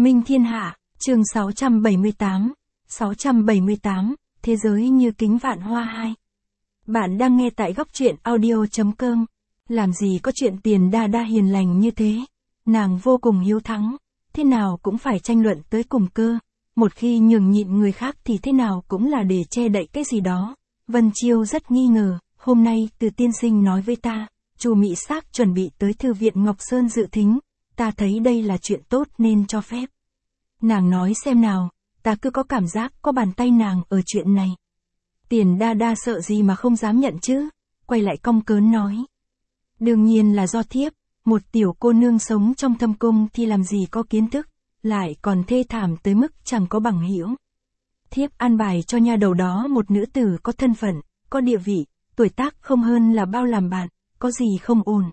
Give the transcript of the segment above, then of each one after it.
Minh Thiên Hạ, chương 678. 678, Thế giới như kính vạn hoa 2. Bạn đang nghe tại góc truyện audio.com. Làm gì có chuyện Tiền Đa Đa hiền lành như thế. Nàng vô cùng hiếu thắng, thế nào cũng phải tranh luận tới cùng cơ. Một khi nhường nhịn người khác thì thế nào cũng là để che đậy cái gì đó. Vân Chiêu rất nghi ngờ, hôm nay Từ tiên sinh nói với ta, Chu Mỹ Sắc chuẩn bị tới Thư viện Ngọc Sơn dự thính, ta thấy đây là chuyện tốt nên cho phép. Nàng nói xem nào, ta cứ có cảm giác có bàn tay nàng ở chuyện này. Tiền Đa Đa sợ gì mà không dám nhận chứ, quay lại cong cớn nói. Đương nhiên là do thiếp, một tiểu cô nương sống trong thâm cung thì làm gì có kiến thức, lại còn thê thảm tới mức chẳng có bằng hữu. Thiếp an bài cho nha đầu đó một nữ tử có thân phận, có địa vị, tuổi tác không hơn là bao làm bạn, có gì không ổn.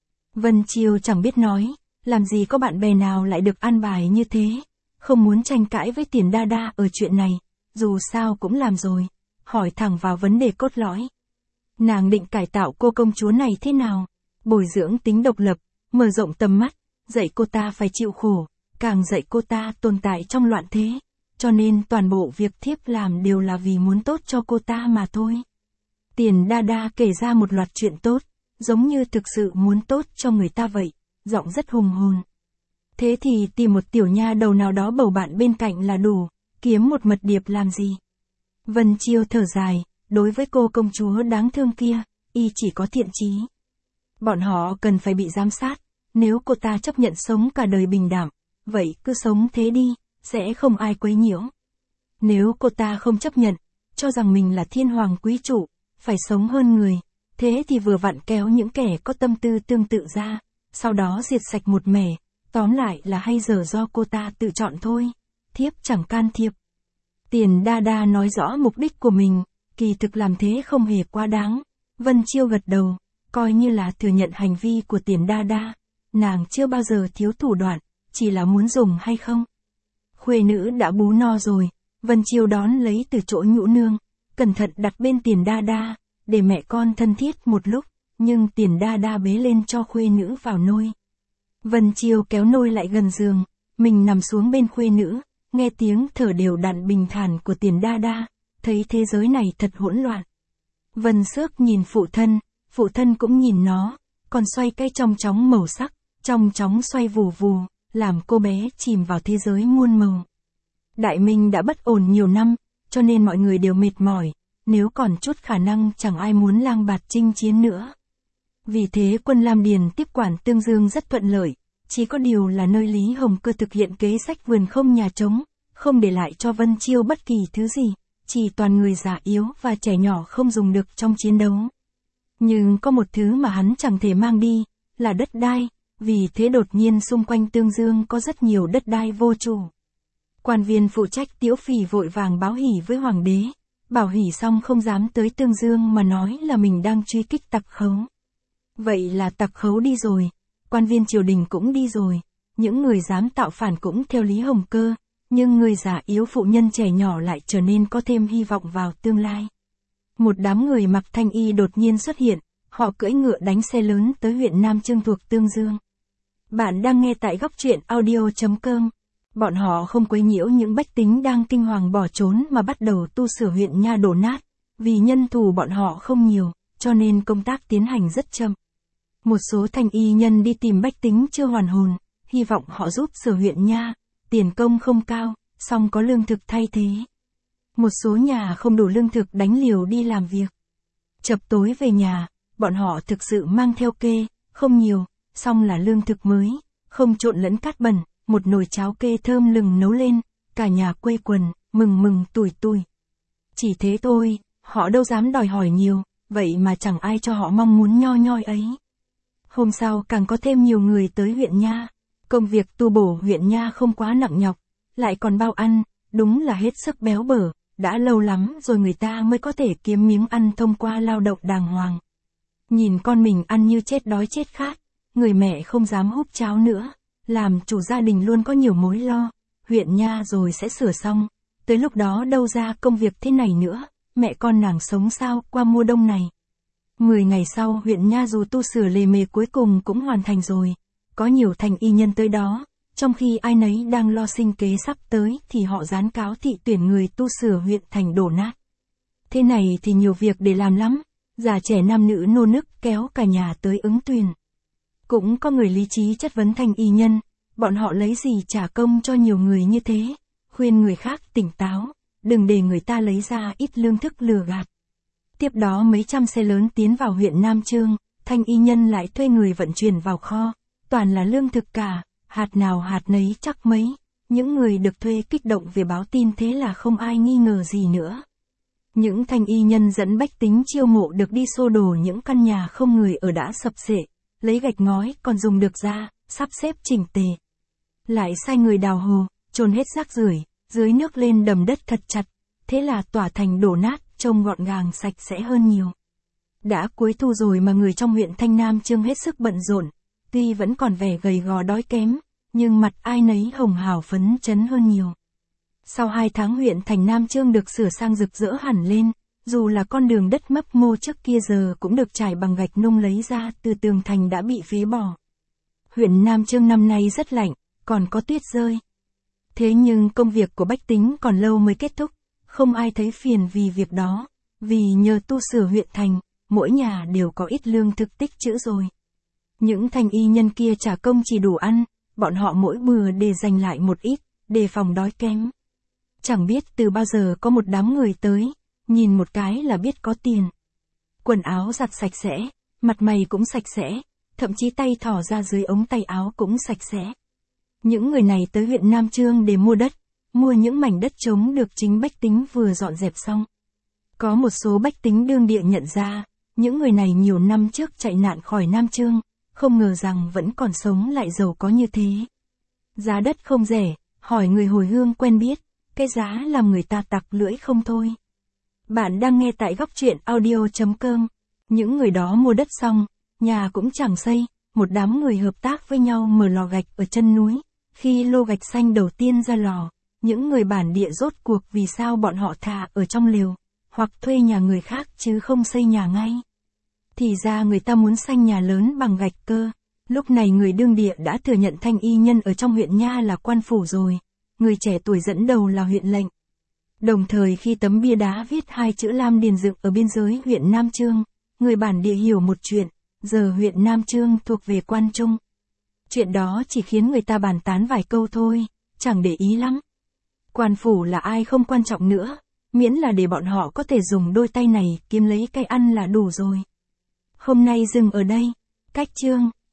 Vân Chiêu chẳng biết nói, làm gì có bạn bè nào lại được an bài như thế, không muốn tranh cãi với Tiền Đa Đa ở chuyện này, dù sao cũng làm rồi, hỏi thẳng vào vấn đề cốt lõi. Nàng định cải tạo cô công chúa này thế nào? Bồi dưỡng tính độc lập, mở rộng tầm mắt, dạy cô ta phải chịu khổ, càng dạy cô ta tồn tại trong loạn thế, cho nên toàn bộ việc thiếp làm đều là vì muốn tốt cho cô ta mà thôi. Tiền Đa Đa kể ra một loạt chuyện tốt, giống như thực sự muốn tốt cho người ta vậy, giọng rất hùng hồn. Thế thì tìm một tiểu nha đầu nào đó bầu bạn bên cạnh là đủ, kiếm một mật điệp làm gì? Vân Chiêu thở dài, đối với cô công chúa đáng thương kia, y chỉ có thiện chí. Bọn họ cần phải bị giám sát, nếu cô ta chấp nhận sống cả đời bình đẳng, vậy cứ sống thế đi, sẽ không ai quấy nhiễu. Nếu cô ta không chấp nhận, cho rằng mình là thiên hoàng quý chủ, phải sống hơn người, thế thì vừa vặn kéo những kẻ có tâm tư tương tự ra, sau đó diệt sạch một mẻ, tóm lại là hay dở do cô ta tự chọn thôi, thiếp chẳng can thiệp. Tiền Đa Đa nói rõ mục đích của mình, kỳ thực làm thế không hề quá đáng. Vân Chiêu gật đầu, coi như là thừa nhận hành vi của Tiền Đa Đa, nàng chưa bao giờ thiếu thủ đoạn, chỉ là muốn dùng hay không. Khuê nữ đã bú no rồi, Vân Chiêu đón lấy từ chỗ nhũ nương, cẩn thận đặt bên Tiền Đa Đa, để mẹ con thân thiết một lúc, nhưng Tiền Đa Đa bế lên cho khuê nữ vào nôi. Vân Chiêu kéo nôi lại gần giường, mình nằm xuống bên khuê nữ, nghe tiếng thở đều đặn bình thản của Tiền Đa Đa, thấy thế giới này thật hỗn loạn. Vân Xước nhìn phụ thân cũng nhìn nó, còn xoay cái trong chóng màu sắc, trong chóng xoay vù vù, làm cô bé chìm vào thế giới muôn màu. Đại Minh đã bất ổn nhiều năm, cho nên mọi người đều mệt mỏi, nếu còn chút khả năng chẳng ai muốn lang bạt chinh chiến nữa. Vì thế quân Lam Điền tiếp quản Tương Dương rất thuận lợi, chỉ có điều là nơi Lý Hồng Cơ thực hiện kế sách vườn không nhà trống, không để lại cho Vân Chiêu bất kỳ thứ gì, chỉ toàn người già yếu và trẻ nhỏ không dùng được trong chiến đấu. Nhưng có một thứ mà hắn chẳng thể mang đi, là đất đai, vì thế đột nhiên xung quanh Tương Dương có rất nhiều đất đai vô chủ. Quan viên phụ trách Tiễu Phỉ vội vàng báo hỉ với hoàng đế, bảo hỉ xong không dám tới Tương Dương mà nói là mình đang truy kích tặc khấu. Vậy là tặc khấu đi rồi, quan viên triều đình cũng đi rồi, những người dám tạo phản cũng theo Lý Hồng Cơ, nhưng người già yếu phụ nhân trẻ nhỏ lại trở nên có thêm hy vọng vào tương lai. Một đám người mặc thanh y đột nhiên xuất hiện, họ cưỡi ngựa đánh xe lớn tới huyện Nam Chương thuộc Tương Dương. Bạn đang nghe tại góc truyện audio.com. Bọn họ không quấy nhiễu những bách tính đang kinh hoàng bỏ trốn mà bắt đầu tu sửa huyện Nha đổ nát, vì nhân thủ bọn họ không nhiều, cho nên công tác tiến hành rất chậm. Một số thanh y nhân đi tìm bách tính chưa hoàn hồn, hy vọng họ giúp sửa huyện Nha, tiền công không cao, song có lương thực thay thế. Một số nhà không đủ lương thực đánh liều đi làm việc. Chập tối về nhà, bọn họ thực sự mang theo kê, không nhiều, song là lương thực mới, không trộn lẫn cát bẩn, một nồi cháo kê thơm lừng nấu lên, cả nhà quây quần, mừng mừng tủi tủi. Chỉ thế thôi, họ đâu dám đòi hỏi nhiều, vậy mà chẳng ai cho họ mong muốn nho nhoi ấy. Hôm sau càng có thêm nhiều người tới huyện Nha, công việc tu bổ huyện Nha không quá nặng nhọc, lại còn bao ăn, đúng là hết sức béo bở, đã lâu lắm rồi người ta mới có thể kiếm miếng ăn thông qua lao động đàng hoàng. Nhìn con mình ăn như chết đói chết khát, người mẹ không dám húp cháo nữa, làm chủ gia đình luôn có nhiều mối lo, huyện Nha rồi sẽ sửa xong, tới lúc đó đâu ra công việc thế này nữa, mẹ con nàng sống sao qua mùa đông này. 10 ngày sau huyện Nha dù tu sửa lề mề cuối cùng cũng hoàn thành rồi, có nhiều thành y nhân tới đó, trong khi ai nấy đang lo sinh kế sắp tới thì họ dán cáo thị tuyển người tu sửa huyện thành đổ nát. Thế này thì nhiều việc để làm lắm, già trẻ nam nữ nô nức kéo cả nhà tới ứng tuyển. Cũng có người lý trí chất vấn thanh y nhân, bọn họ lấy gì trả công cho nhiều người như thế, khuyên người khác tỉnh táo, đừng để người ta lấy ra ít lương thức lừa gạt. Tiếp đó mấy trăm xe lớn tiến vào huyện Nam Chương, thanh y nhân lại thuê người vận chuyển vào kho, toàn là lương thực cả, hạt nào hạt nấy chắc mấy. Những người được thuê kích động về báo tin thế là không ai nghi ngờ gì nữa. Những thanh y nhân dẫn bách tính chiêu mộ được đi xô đổ những căn nhà không người ở đã sập xệ, lấy gạch ngói còn dùng được ra, sắp xếp chỉnh tề. Lại sai người đào hồ, chôn hết rác rưởi, dưới nước lên đầm đất thật chặt, thế là tỏa thành đổ nát, trông gọn gàng sạch sẽ hơn nhiều. Đã cuối thu rồi mà người trong huyện Thanh Nam Chương hết sức bận rộn, tuy vẫn còn vẻ gầy gò đói kém, nhưng mặt ai nấy hồng hào phấn chấn hơn nhiều. Sau 2 tháng huyện thành Nam Chương được sửa sang rực rỡ hẳn lên, dù là con đường đất mấp mô trước kia giờ cũng được trải bằng gạch nung lấy ra từ tường thành đã bị phế bỏ. Huyện Nam Chương năm nay rất lạnh, còn có tuyết rơi. Thế nhưng công việc của bách tính còn lâu mới kết thúc, không ai thấy phiền vì việc đó, vì nhờ tu sửa huyện thành, mỗi nhà đều có ít lương thực tích trữ rồi. Những thanh y nhân kia trả công chỉ đủ ăn, bọn họ mỗi bữa để dành lại một ít, đề phòng đói kém. Chẳng biết từ bao giờ có một đám người tới, nhìn một cái là biết có tiền. Quần áo giặt sạch sẽ, mặt mày cũng sạch sẽ, thậm chí tay thỏ ra dưới ống tay áo cũng sạch sẽ. Những người này tới huyện Nam Chương để mua đất, mua những mảnh đất trống được chính bách tính vừa dọn dẹp xong. Có một số bách tính đương địa nhận ra, những người này nhiều năm trước chạy nạn khỏi Nam Chương, không ngờ rằng vẫn còn sống lại giàu có như thế. Giá đất không rẻ, hỏi người hồi hương quen biết, cái giá làm người ta tặc lưỡi không thôi. Bạn đang nghe tại góc truyện audio.com. Những người đó mua đất xong, nhà cũng chẳng xây, một đám người hợp tác với nhau mở lò gạch ở chân núi. Khi lô gạch xanh đầu tiên ra lò, những người bản địa rốt cuộc vì sao bọn họ thà ở trong lều, hoặc thuê nhà người khác chứ không xây nhà ngay. Thì ra người ta muốn xây nhà lớn bằng gạch cơ. Lúc này người đương địa đã thừa nhận thanh y nhân ở trong huyện Nha là quan phủ rồi. Người trẻ tuổi dẫn đầu là huyện lệnh. Đồng thời khi tấm bia đá viết 2 chữ Lam Điền dựng ở biên giới huyện Nam Chương, người bản địa hiểu một chuyện, giờ huyện Nam Chương thuộc về quan trung. Chuyện đó chỉ khiến người ta bàn tán vài câu thôi, chẳng để ý lắm. Quan phủ là ai không quan trọng nữa, miễn là để bọn họ có thể dùng đôi tay này kiếm lấy cái ăn là đủ rồi. Hôm nay dừng ở đây. Cách chương